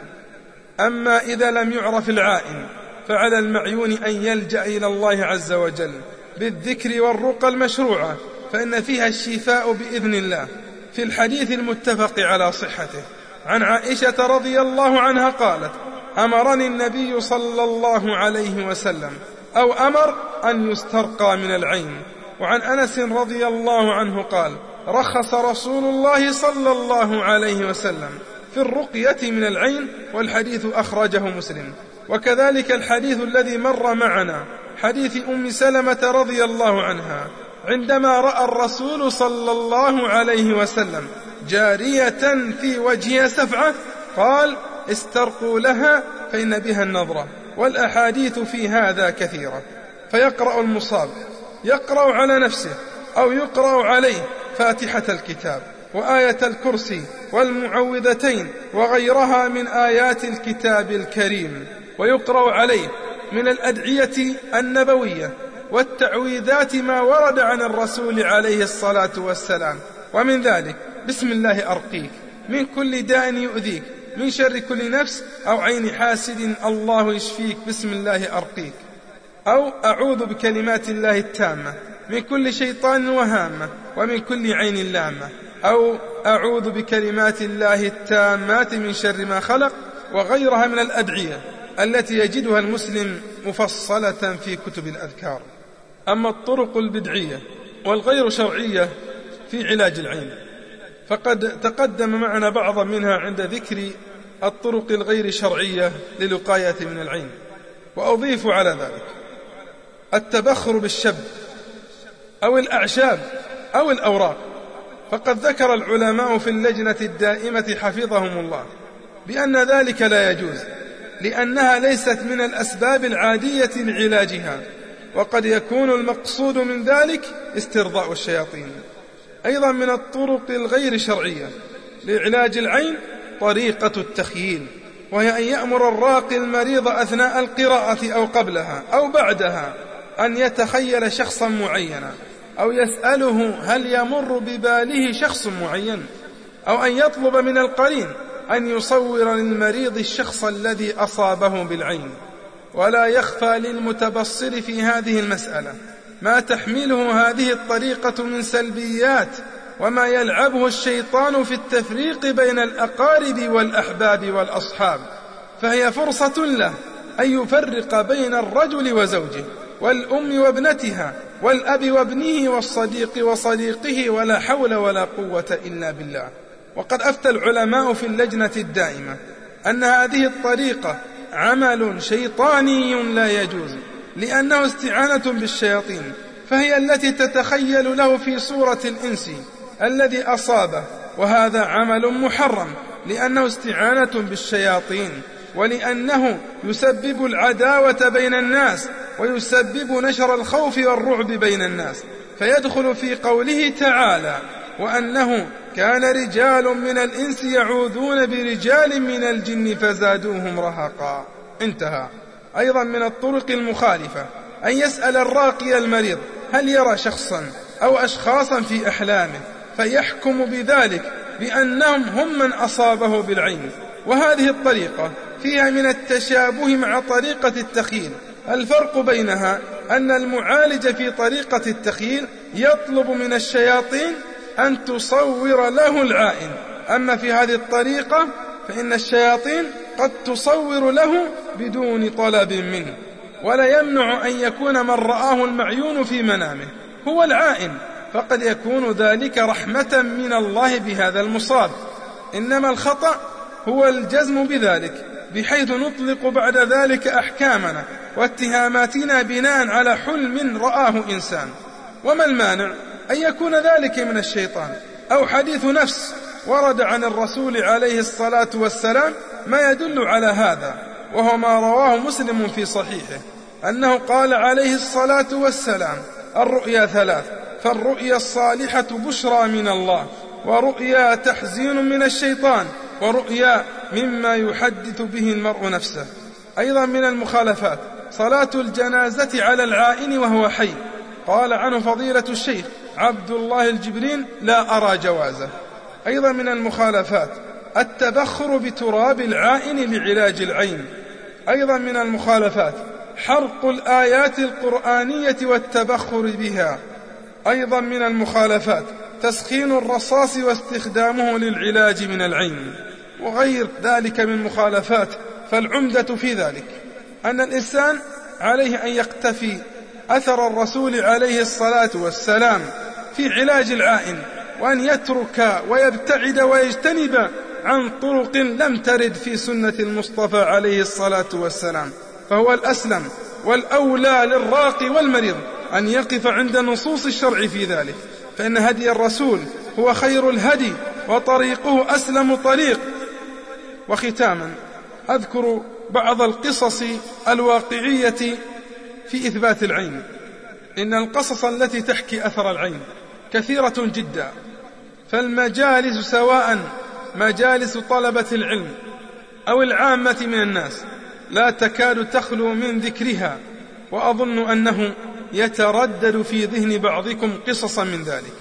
أما إذا لم يعرف العائن فعلى المعيون أن يلجأ إلى الله عز وجل بالذكر والرقى المشروعة، فإن فيها الشفاء بإذن الله. في الحديث المتفق على صحته عن عائشة رضي الله عنها قالت: أمرني النبي صلى الله عليه وسلم أو أمر أن يسترقى من العين. وعن أنس رضي الله عنه قال: رخص رسول الله صلى الله عليه وسلم في الرقية من العين، والحديث أخرجه مسلم. وكذلك الحديث الذي مر معنا حديث أم سلمة رضي الله عنها عندما رأى الرسول صلى الله عليه وسلم جارية في وجهها سفعة قال: استرقوا لها فإن بها النظرة. والأحاديث في هذا كثيرة. فيقرأ المصاب يقرأ على نفسه أو يقرأ عليه فاتحة الكتاب وآية الكرسي والمعوذتين وغيرها من آيات الكتاب الكريم، ويقرأ عليه من الأدعية النبوية والتعويذات ما ورد عن الرسول عليه الصلاة والسلام. ومن ذلك: بسم الله أرقيك من كل داء يؤذيك، من شر كل نفس أو عين حاسد الله يشفيك، بسم الله أرقيك. أو أعوذ بكلمات الله التامة من كل شيطان وهامة ومن كل عين لامة. أو أعوذ بكلمات الله التامات من شر ما خلق، وغيرها من الأدعية التي يجدها المسلم مفصلة في كتب الأذكار. أما الطرق البدعية والغير شرعية في علاج العين فقد تقدم معنا بعضا منها عند ذكر الطرق الغير شرعية للوقاية من العين. وأضيف على ذلك التبخر بالشب أو الأعشاب أو الأوراق، فقد ذكر العلماء في اللجنة الدائمة حفظهم الله بأن ذلك لا يجوز، لأنها ليست من الأسباب العادية لعلاجها، وقد يكون المقصود من ذلك استرضاء الشياطين. أيضا من الطرق الغير شرعية لعلاج العين طريقة التخييل، وهي أن يأمر الراقي المريض أثناء القراءة أو قبلها أو بعدها أن يتخيل شخصا معينا، أو يسأله هل يمر بباله شخص معين، أو أن يطلب من القرين أن يصور للمريض الشخص الذي أصابه بالعين. ولا يخفى للمتبصر في هذه المسألة ما تحمله هذه الطريقة من سلبيات، وما يلعبه الشيطان في التفريق بين الأقارب والأحباب والأصحاب. فهي فرصة له أن يفرق بين الرجل وزوجه والأم وابنتها والأب وابنه والصديق وصديقه، ولا حول ولا قوة إلا بالله. وقد أفتى العلماء في اللجنة الدائمة أن هذه الطريقة عمل شيطاني لا يجوز، لأنه استعانة بالشياطين، فهي التي تتخيل له في صورة الإنس الذي أصابه، وهذا عمل محرم لأنه استعانة بالشياطين، ولأنه يسبب العداوة بين الناس ويسبب نشر الخوف والرعب بين الناس، فيدخل في قوله تعالى: وأنه كان رجال من الإنس يعوذون برجال من الجن فزادوهم رهقا. انتهى. أيضا من الطرق المخالفة أن يسأل الراقي المريض هل يرى شخصا أو أشخاصا في أحلامه، فيحكم بذلك بأنهم هم من أصابه بالعين، وهذه الطريقة فيها من التشابه مع طريقة التخيل. الفرق بينها أن المعالج في طريقة التخيل يطلب من الشياطين أن تصور له العائن، أما في هذه الطريقة فإن الشياطين قد تصور له بدون طلب منه، ولا يمنع أن يكون من رآه المعيون في منامه هو العائن، فقد يكون ذلك رحمة من الله بهذا المصاب. إنما الخطأ هو الجزم بذلك، بحيث نطلق بعد ذلك أحكامنا واتهاماتنا بناء على حلم رآه إنسان. وما المانع أن يكون ذلك من الشيطان أو حديث نفس؟ ورد عن الرسول عليه الصلاة والسلام ما يدل على هذا، وهو ما رواه مسلم في صحيحه، أنه قال عليه الصلاة والسلام: الرؤيا ثلاث، فالرؤيا الصالحة بشرى من الله، ورؤيا تحزين من الشيطان، ورؤيا مما يحدث به المرء نفسه. أيضا من المخالفات صلاة الجنازة على العائن وهو حي، قال عنه فضيلة الشيخ عبد الله الجبرين: لا أرى جوازه. أيضا من المخالفات التبخر بتراب العائن لعلاج العين. أيضا من المخالفات حرق الآيات القرآنية والتبخر بها. أيضا من المخالفات تسخين الرصاص واستخدامه للعلاج من العين، وغير ذلك من مخالفات. فالعمدة في ذلك أن الإنسان عليه أن يقتفي أثر الرسول عليه الصلاة والسلام في علاج العائن، وأن يترك ويبتعد ويجتنب عن طرق لم ترد في سنة المصطفى عليه الصلاة والسلام. فهو الأسلم والأولى للراقي والمريض أن يقف عند نصوص الشرع في ذلك، فإن هدي الرسول هو خير الهدي وطريقه أسلم طريق. وختاما أذكر بعض القصص الواقعية في إثبات العين. إن القصص التي تحكي أثر العين كثيرة جدا، فالمجالس سواء مجالس طلبة العلم أو العامة من الناس لا تكاد تخلو من ذكرها، وأظن أنه يتردد في ذهن بعضكم قصصا من ذلك.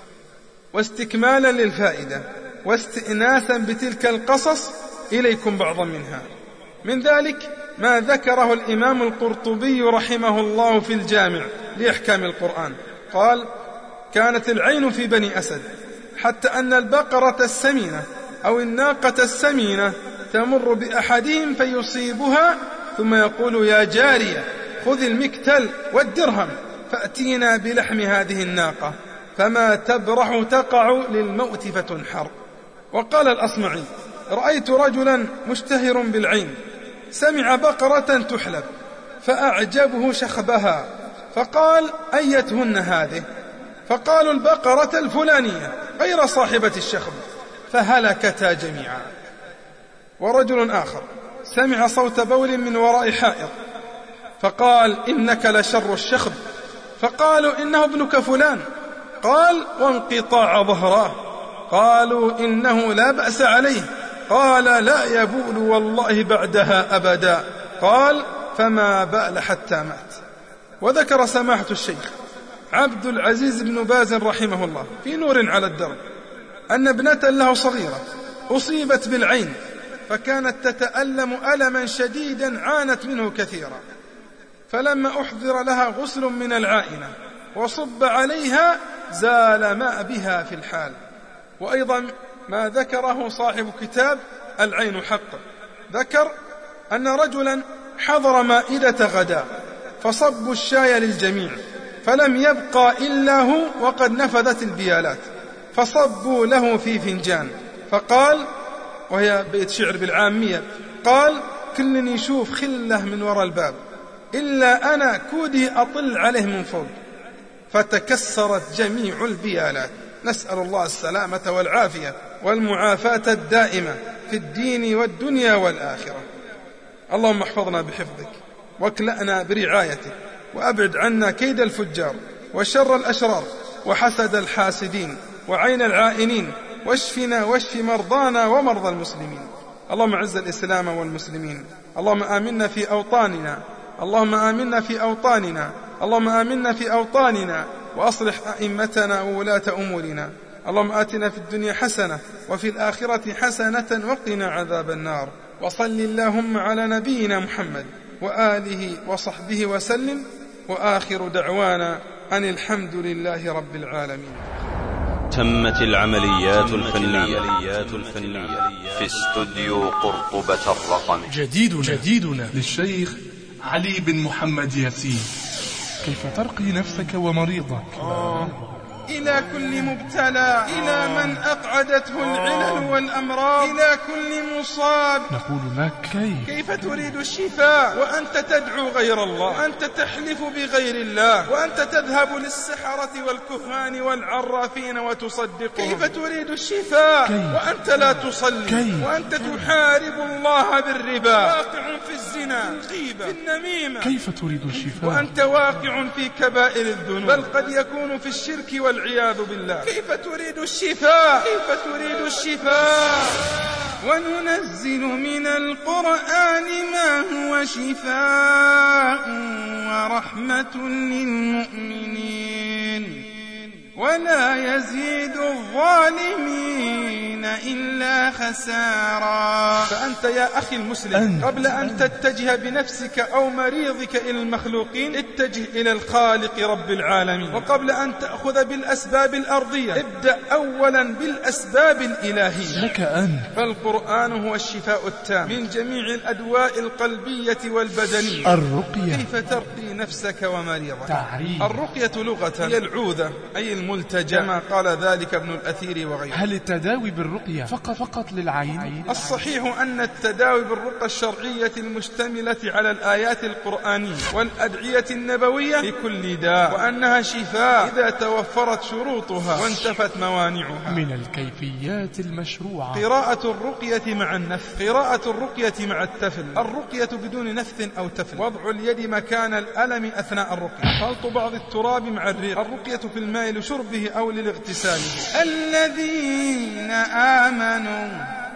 واستكمالا للفائدة واستئناسا بتلك القصص إليكم بعضا منها. من ذلك ما ذكره الإمام القرطبي رحمه الله في الجامع لإحكام القرآن، قال: كانت العين في بني أسد، حتى أن البقرة السمينة أو الناقة السمينة تمر بأحدهم فيصيبها، ثم يقول: يا جارية خذ المكتل والدرهم فأتينا بلحم هذه الناقة، فما تبرح تقع للموت فتنحر. وقال الأصمعي: رأيت رجلا مشتهر بالعين سمع بقرة تحلب فأعجبه شخبها، فقال: أيتهن هذه؟ فقالوا: البقرة الفلانية غير صاحبة الشخب، فهلكتا جميعا. ورجل آخر سمع صوت بول من وراء حائط فقال: إنك لشر الشخب، فقالوا: إنه ابنك فلان، قال: وانقطاع ظهراه، قالوا: إنه لا بأس عليه، قال: لا يبول والله بعدها أبدا، قال: فما بال حتى مات. وذكر سماحة الشيخ عبد العزيز بن باز رحمه الله في نور على الدرب أن ابنة له صغيرة أصيبت بالعين، فكانت تتألم ألما شديدا عانت منه كثيرا، فلما أحضر لها غسل من العائنة وصب عليها زال ما بها في الحال. وأيضا ما ذكره صاحب كتاب العين حق، ذكر أن رجلا حضر مائدة غداء فصبوا الشاي للجميع، فلم يبقى إلا هو وقد نفذت البيالات، فصبوا له في فنجان، فقال، وهي بيت شعر بالعامية، قال: كل يشوف خله من وراء الباب إلا أنا كودي أطل عليه من فوق، فتكسرت جميع البيالات. نسأل الله السلامة والعافية والمعافاة الدائمة في الدين والدنيا والآخرة. اللهم احفظنا بحفظك، واكلأنا برعايتك، وأبعد عنا كيد الفجار وشر الأشرار وحسد الحاسدين وعين العائنين، واشفنا واشف مرضانا ومرضى المسلمين. اللهم اعز الإسلام والمسلمين، اللهم آمنا في أوطاننا، اللهم آمنا في أوطاننا، اللهم آمنا في أوطاننا، وأصلح أئمتنا وولاة أمورنا. اللهم آتنا في الدنيا حسنة وفي الآخرة حسنة وقنا عذاب النار. وصل اللهم على نبينا محمد وآله وصحبه وسلم، وآخر دعوانا أن الحمد لله رب العالمين. تمت العمليات الفنية في استوديو قرطبة الرقم. جديدنا, جديدنا للشيخ علي بن محمد ياسين. كيف ترقي نفسك ومريضك؟ إلى كل مبتلى، إلى من أقعدته العلل والأمراض، إلى كل مصاب نقول لك كيف كيف تريد الشفاء وأنت تدعو غير الله، وأنت تحلف بغير الله، وأنت تذهب للسحرة والكهان والعرافين وتصدقهم. كيف تريد الشفاء كيف؟ وأنت لا تصلي، كيف؟ وأنت تحارب الله بالربا، واقع في الزنا، في الغيبة، في النميمة. كيف تريد الشفاء وأنت واقع في كبائر الذنوب، بل قد يكون في الشرك والعياذ والعياذ بالله. كيف تريد الشفاء؟ كيف تريد الشفاء؟ وننزل من القرآن ما هو شفاء ورحمة للمؤمنين ولا يزيد الظالمين إلا خسارا. فأنت يا أخي المسلم، قبل أن تتجه بنفسك أو مريضك إلى المخلوقين، اتجه إلى الخالق رب العالمين. وقبل أن تأخذ بالأسباب الأرضية، ابدأ أولا بالأسباب الإلهية. لك أن فالقرآن هو الشفاء التام من جميع الأدواء القلبية والبدنية. الرقية، كيف ترقي نفسك ومريضك؟ تعريف. الرقية لغة هي العوذة، أي الملتجأ، كما قال ذلك ابن الأثير وغيره. هل التداوي بالرقية فقط فقط للعين؟ الصحيح أن التداوي بالرقى الشرعية المشتملة على الآيات القرآنية والأدعية النبوية لكل داء، وأنها شفاء إذا توفرت شروطها وانتفت موانعها. من الكيفيات المشروعة قراءة الرقية مع النفث، قراءة الرقية مع التفل، الرقية بدون نفث أو تفل، وضع اليد مكان الألم أثناء الرقية، خلط بعض التراب مع الريق، الرقية في الماء لشربه أو للاغتسال. الذين آمنوا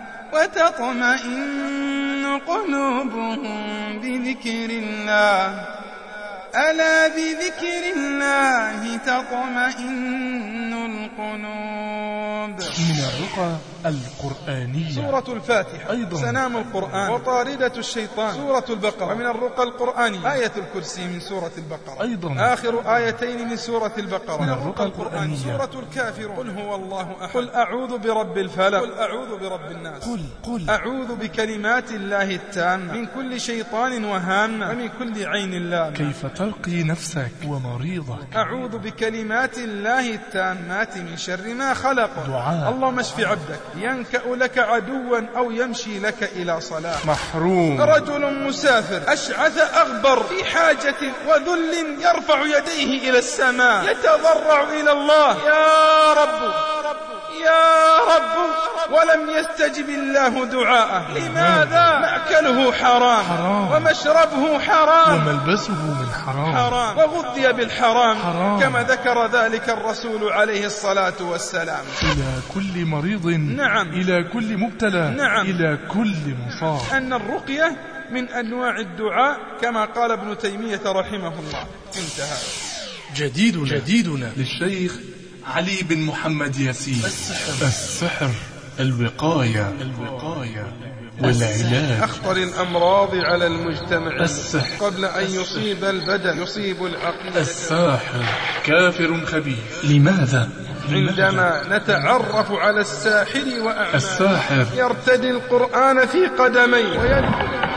وتطمئن قلوبهم بذكر الله، ألا بذكر الله تطمئن القلوب. من الرقى القرآنية سورة الفاتحة أيضا، سنام القرآن وطاردة الشيطان سورة البقرة. ومن الرقى القرآنية آية الكرسي من سورة البقرة أيضا، آخر آيتين من سورة البقرة. من الرقى القرآنية سورة الكافرون، قل هو الله أحد، قل أعوذ برب الفلق، قل أعوذ برب الناس، قل قل أعوذ بكلمات الله التامة من كل شيطان وهامة ومن كل عين لامة. كيف ترقي نفسك ومريضك؟ أعوذ بكلمات الله التامات من شر ما خلق. دعاء. اللهم اشف عبدك ينكأ لك عدوا أو يمشي لك إلى صلاة. محروم. رجل مسافر أشعث أغبر في حاجة وذل يرفع يديه إلى السماء يتضرع إلى الله، يا رب يا رب، ولم يستجب الله دعاءه. لماذا؟ مأكله حرام, حرام ومشربه حرام وملبسه من حرام, حرام وغذي بالحرام حرام. كما ذكر ذلك الرسول عليه الصلاة والسلام. إلى كل مريض، نعم، إلى كل مبتلى، نعم، إلى كل مصاب. أن الرقية من أنواع الدعاء كما قال ابن تيمية رحمه الله. انتهى. جديدنا, جديدنا للشيخ علي بن محمد ياسين. السحر, السحر الوقاية, الوقاية والعلاج. أخطر الأمراض على المجتمع السحر قبل أن يصيب البدن يصيب العقل. الساحر كافر خبيث. لماذا؟ عندما نتعرف على الساحر وأعماله، الساحر يرتدي القرآن في قدميه ويدخل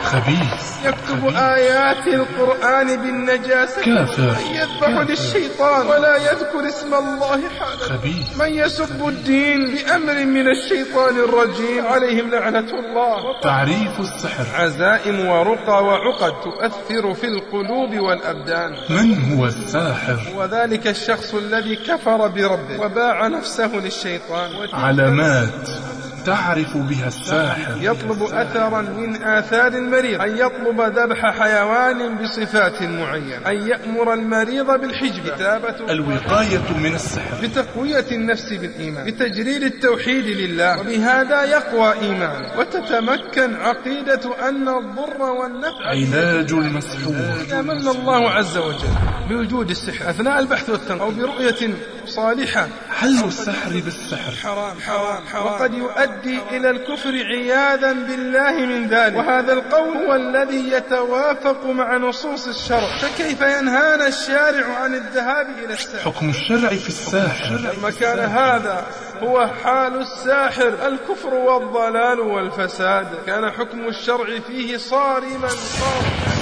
خبيث، يكتب آيات القرآن بالنجاسة، كافر، يذبح للشيطان ولا يذكر اسم الله حالا، خبيث، من يسب الدين بأمر من الشيطان الرجيم عليهم لعنة الله. تعريف السحر. عزائم ورقى وعقد تؤثر في القلوب والأبدان. من هو الساحر؟ وذلك الشخص الذي كفر بربه وباع نفسه للشيطان. علامات تعرف بها الساحر. يطلب أثرا من آثار المريض، أن يطلب ذبح حيوان بصفات معينة، أن يأمر المريض بالحجب، كتابة الوقاية من السحر، بتقوية النفس بالإيمان، بتجريد التوحيد لله، وبهذا يقوى إيمان وتتمكن عقيدة أن الضر والنفع. علاج المسحور. إذا من الله عز وجل بوجود السحر أثناء البحث والتنقيب أو برؤية صالحة، حل السحر بالسحر حرام حرام حرام، وقد يؤدي إلى الكفر عياذا بالله من ذلك. وهذا القول هو الذي يتوافق مع نصوص الشرع، فكيف ينهانا الشارع عن الذهاب إلى الساحر؟ حكم الشرع في الساحر. لما كان هذا هو حال الساحر، الكفر والضلال والفساد، كان حكم الشرع فيه صارما صارما.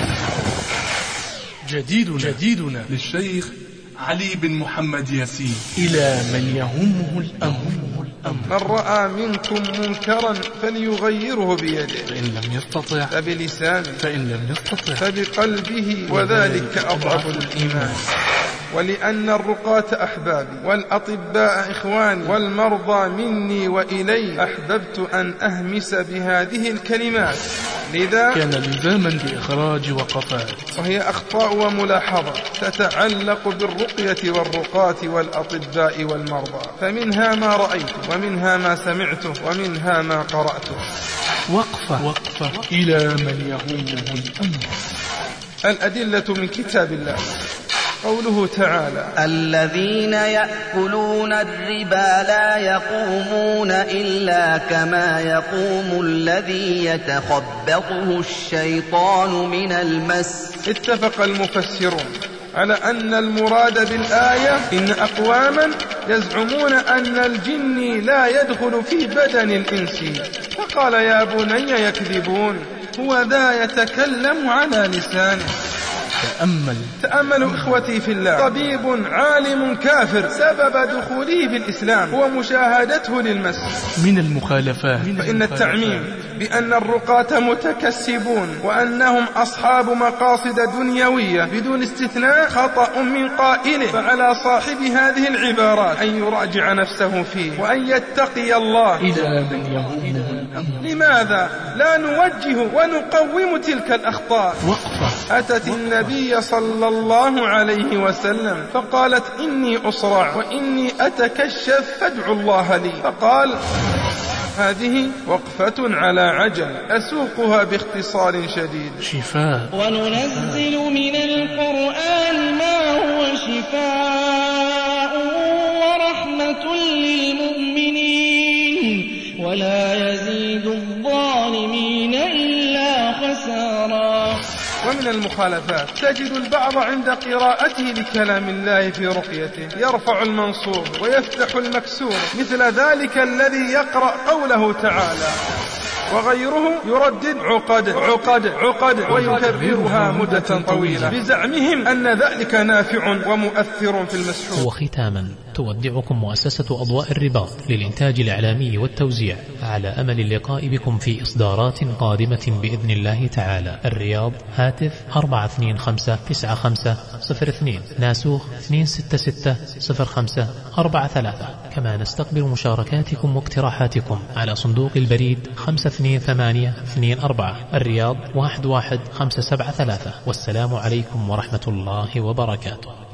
جديدنا, جديدنا للشيخ علي بن محمد ياسين. إلى من يهمه الأمر. من رأى منكم منكرا فليغيره بيده، فإن لم يستطع فبلسانه، فإن لم يستطع فبقلبه، وذلك أضعف الإيمان. ولأن الرقاة أحبابي والأطباء إخواني والمرضى مني وإلي، أحببت أن أهمس بهذه الكلمات، لذا كان لزاما بإخراج وقفات، وهي أخطاء وملاحظة تتعلق بالرقية والرقاة والأطباء والمرضى، فمنها ما رأيت ومنها ما سمعته ومنها ما قرأته. وقفة وقفة إلى من يهمه الأمر. الأدلة من كتاب الله. قوله تعالى: الذين يأكلون الربا لا يقومون إلا كما يقوم الذي يتخبطه الشيطان من المس. اتفق المفسرون على أن المراد بالآية إن أقواما يزعمون أن الجن لا يدخل في بدن الإنسي، فقال يا بني يكذبون، هو ذا يتكلم على لسانه. تأمل تأملوا إخوتي في الله، طبيب عالم كافر سبب دخوله في الإسلام هو مشاهدته للمس. من المخالفات فإن التعميم بأن الرقاة متكسبون وأنهم أصحاب مقاصد دنيوية بدون استثناء خطأ من قائله، فعلى صاحب هذه العبارات أن يراجع نفسه فيه وأن يتقي الله. إلى من يهمه الأمر. لماذا لا نوجه ونقوم تلك الأخطاء؟ وقفة. أتت النبي صلى الله عليه وسلم فقالت إني أصرع وإني أتكشف فادعوا الله لي، فقال هذه وقفة على عجل أسوقها باختصار شديد. شفاء. وننزل من القرآن ما هو شفاء ورحمة للمؤمنين ولا يزيد الظالمين إلا خسارا. ومن المخالفات تجد البعض عند قراءته لكلام الله في رقيته يرفع المنصوب ويفتح المكسور، مثل ذلك الذي يقرأ قوله تعالى وغيره يردد عقد عقد عقد ويكررها مدة طويلة بزعمهم أن ذلك نافع ومؤثر في المسحور. وختاما تودعكم مؤسسة أضواء الرباط للإنتاج الإعلامي والتوزيع على أمل اللقاء بكم في إصدارات قادمة بإذن الله تعالى. الرياض، هاتف أربعة اثنين خمسة تسعة خمسة صفر اثنين، ناسوخ اثنين ستة ستة صفر خمسة أربعة ثلاثة. كما نستقبل مشاركاتكم واقتراحاتكم على صندوق البريد خمسة اثنين ثمانية اثنين أربعة، الرياض واحد واحد خمسة سبعة ثلاثة. والسلام عليكم ورحمة الله وبركاته.